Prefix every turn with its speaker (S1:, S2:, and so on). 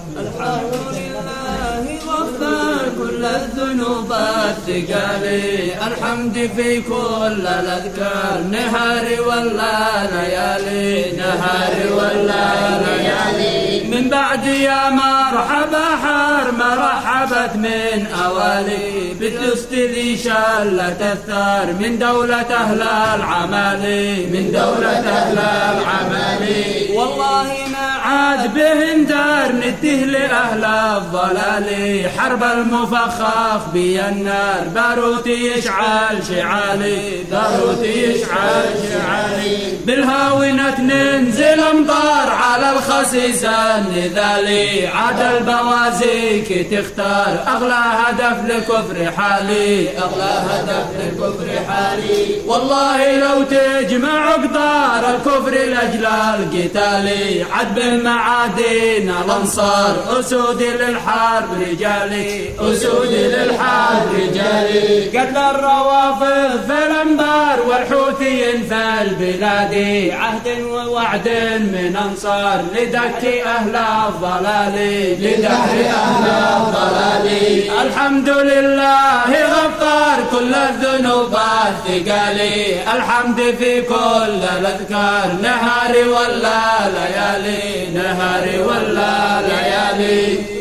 S1: الحمد لله غفار كل الذنوب الثقالي، الحمد في كل الأذكار نهار ولا ليالي، نهار ولا ليالي. من بعد يا مرحبا حار مرحبت من أوالي، بالدست ذي شلت الثار من دولة أهل العمالي، من دولة أهل العمالي. والله ما عاد بهن دار نده لأهل الضلال، حرب المفخخ بي النار باروتي يشعل شعالي، باروتي يشعل شعالي. بالهاونة ننزل امطار على الخسيس النذالي، عاد البوازيك تختار أغلى هدف لكفر حالي، أغلى هدف لكفر حالي. والله لو تجمع قطار الكفر لأجل القتال، عد بالمعادن الأنصار أسود للحرب رجالي، أسود للحرب رجالي. قتل الروافض في الأنبار والحوثيين في البلاد، عهد ووعد من أنصار لدك أهل الضلال، لدهر أهل الضلال. الحمد لله غفار كل الذنوب الثقالي، الحمد في كل الأذكار نهار ولا ليالي، نهار ولا ليالي.